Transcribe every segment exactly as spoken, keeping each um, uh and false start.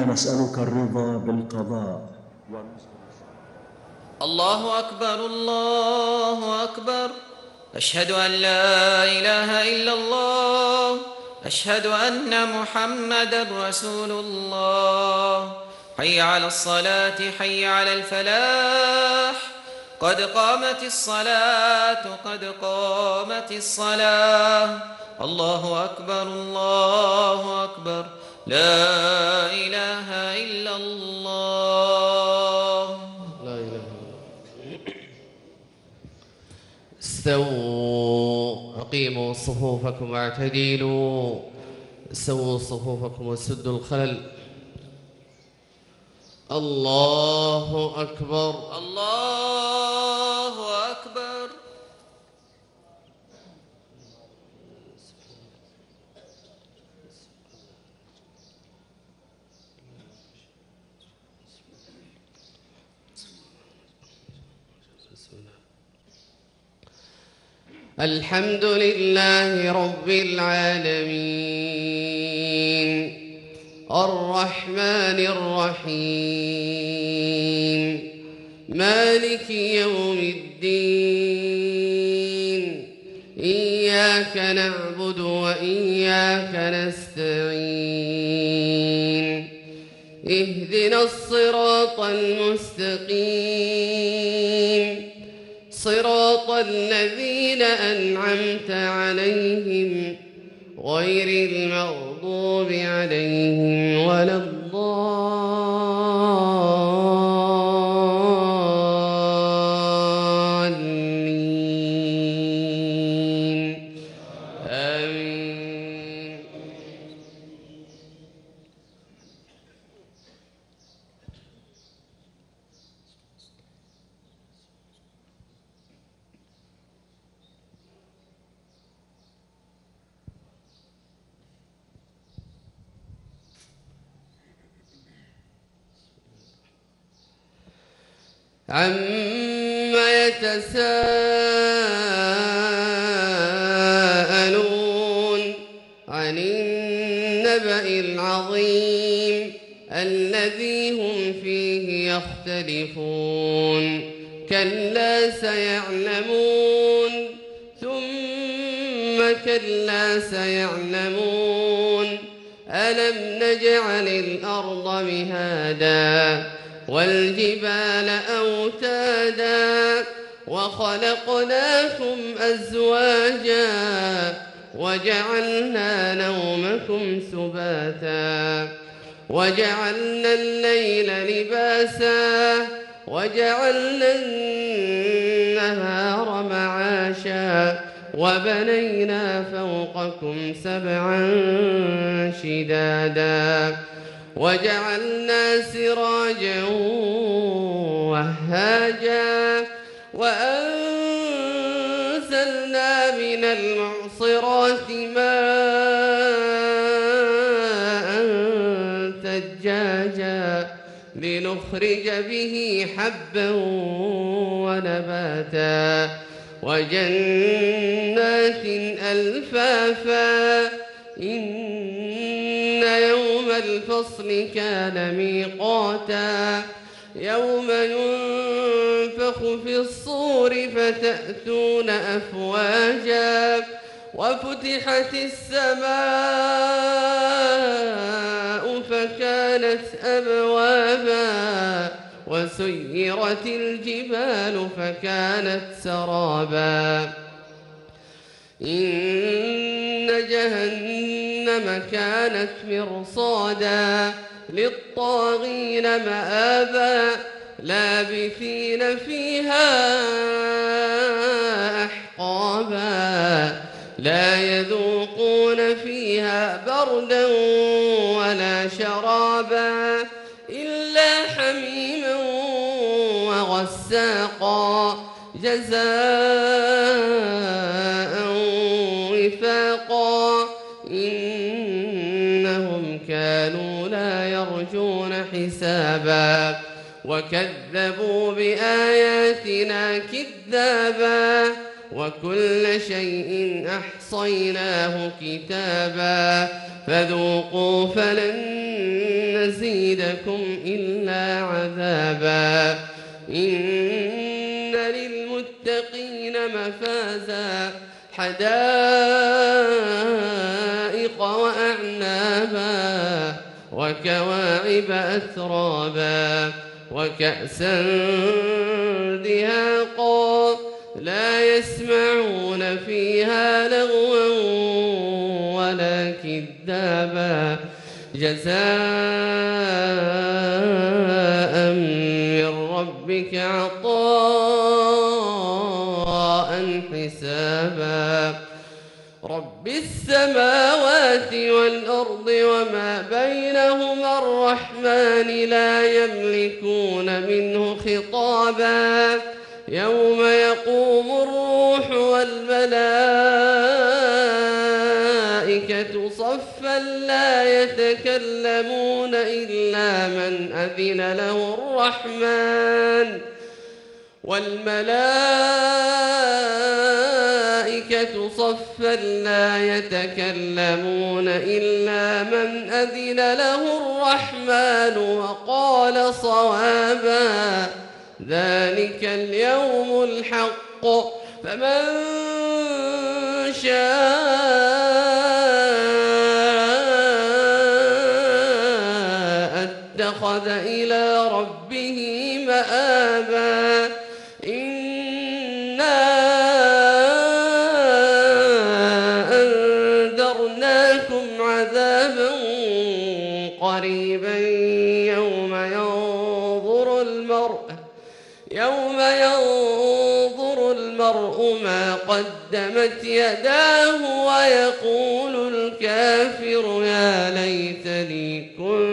إنا نسألك الرضا بالقضاء. الله أكبر الله أكبر، أشهد أن لا إله إلا الله، أشهد أن محمدًا رسول الله. حي على الصلاة حي على الفلاح، قد قامت الصلاة قد قامت الصلاة. الله أكبر الله أكبر، لا إله إلا الله. لا إله إلا الله. استووا، أقيموا صفوفكم واعتدلوا، سووا صفوفكم وسدوا الخلل. الله أكبر الله أكبر. الحمد لله رب العالمين، الرحمن الرحيم، مالك يوم الدين. إياك نعبد وإياك نستعين، اهدنا الصراط المستقيم، صراط الذين أنعمت عليهم غير المغضوب عليهم ولا الضالين. آمين. عما يتساءلون، عن النبأ العظيم الذي هم فيه يختلفون. كلا سيعلمون، ثم كلا سيعلمون. ألم نجعل الأرض مهادا والجبال أوتادا وخلقناكم أزواجا وجعلنا نومكم سباتا وجعلنا الليل لباسا وجعلنا النهار معاشا وبنينا فوقكم سبعا شدادا وجعلنا سراجا وهاجا وأنزلنا من المعصرات ماء ثجاجا لنخرج به حبا ونباتا وجنات ألفافا. إن يوم الفصل كان ميقاتا يوم ينفخ في الصور فتأتون أفواجا وفتحت السماء فكانت أبوابا وسيرت الجبال فكانت سرابا. إن جهنم كانت مرصادا للطاغين مآبا لابثين فيها أحقابا لا يذوقون فيها بردا ولا شرابا إلا حميما وغساقا جزاء وفاقا. إنهم كانوا لا يرجون حسابا وكذبوا بآياتنا كذابا وكل شيء أحصيناه كتابا فذوقوا فلن يزيدكم إلا عذابا. إن للمتقين مفازا حدائق وأعنابا وكواعب أترابا وكأسا دهاقا لا يسمعون فيها لغوا ولا كذابا جزاء من ربك عطاء حسابا. رب السماوات والأرض وما بينهما الرحمن لا يملكون منه خطابا. يوم يقوم الروح والملائكة صفا لا يتكلمون إلا من أذن له الرحمن والملائكة صفا لا يتكلمون إلا من أذن له الرحمن وقال صوابا. ذلك اليوم الحق فمن شاء اتخذ إلى ربه مآبا. إنا أنذرناكم عذابا قريبا يوم ينظر المرء يوم ينظر المرء ما قدمت يداه ويقول الكافر يا ليتني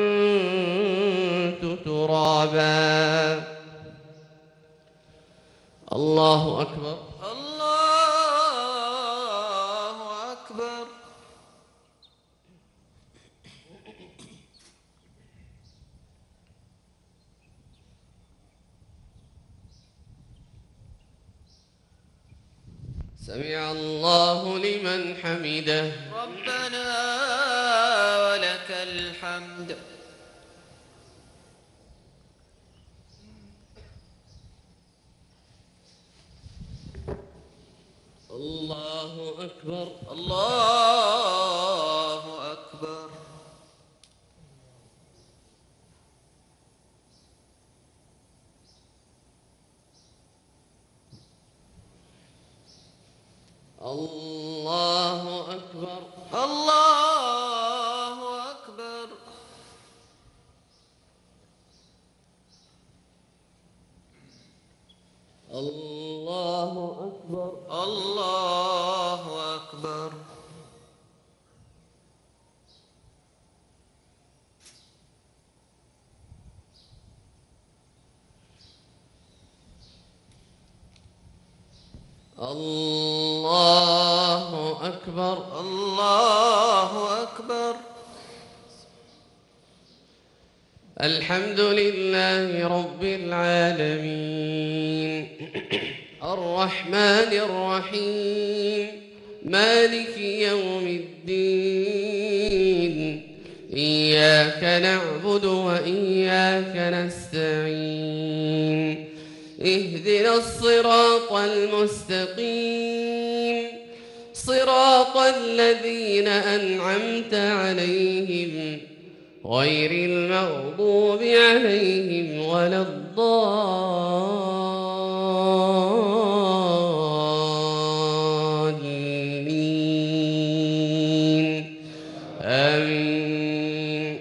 كنت ترابا. الله أكبر. الله أكبر. سمع الله لمن حمده. ربنا ولك الحمد. الله أكبر. الله أكبر. الله أكبر. الله أكبر. الله أكبر. الله أكبر. الله أكبر. الله أكبر. الحمد لله رب العالمين الرحمن الرحيم مالك يوم الدين إياك نعبد وإياك نستعين اهدنا الصراط المستقيم صراط الذين أنعمت عليهم غير المغضوب عليهم ولا الضالين آمين.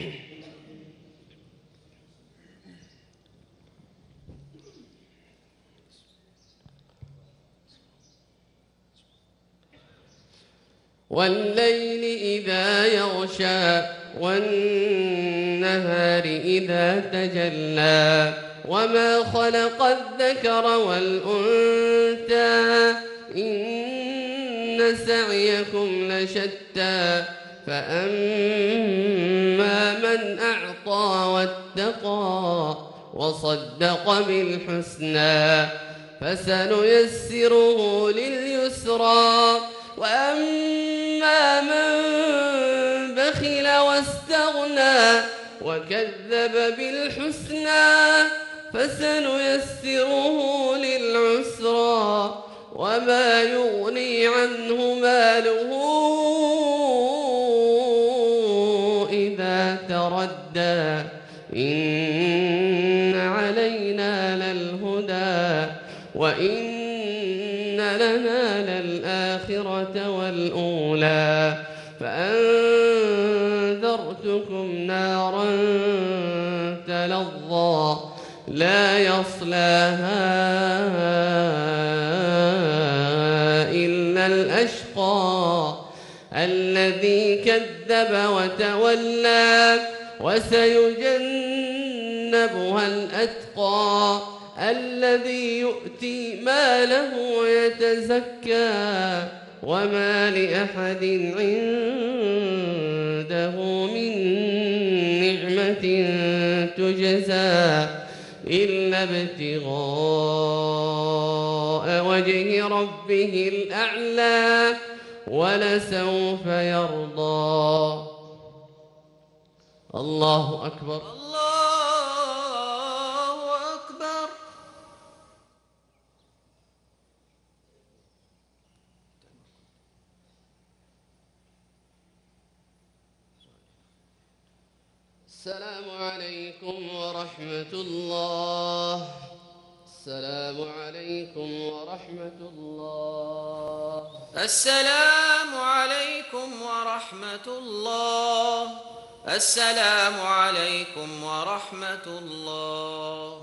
والليل إذا يغشى والنهار إذا تجلى وما خلق الذكر والأنثى إن سعيكم لشتى فأما من أعطى واتقى وصدق بالحسنى فسنيسره لليسرى وأما من بخل واستغنى وكذب بالحسنى فسنيسره للعسرى وما يغني عنه ماله إذا تردى إن علينا للهدى وإن لنا للآخرة والأولى فأنذرتكم نارا تلظى لا يصلاها إلا الأشقى الذي كذب وتولى وسيجنبها الأتقى الذي يؤتي ماله يتزكى وما لأحد عنده من نعمة تجزى إلا ابتغاء وجه ربه الأعلى ولسوف يرضى. الله أكبر. الله أكبر. السلام عليكم ورحمة الله. السلام عليكم ورحمة الله. السلام عليكم ورحمة الله. السلام عليكم ورحمة الله.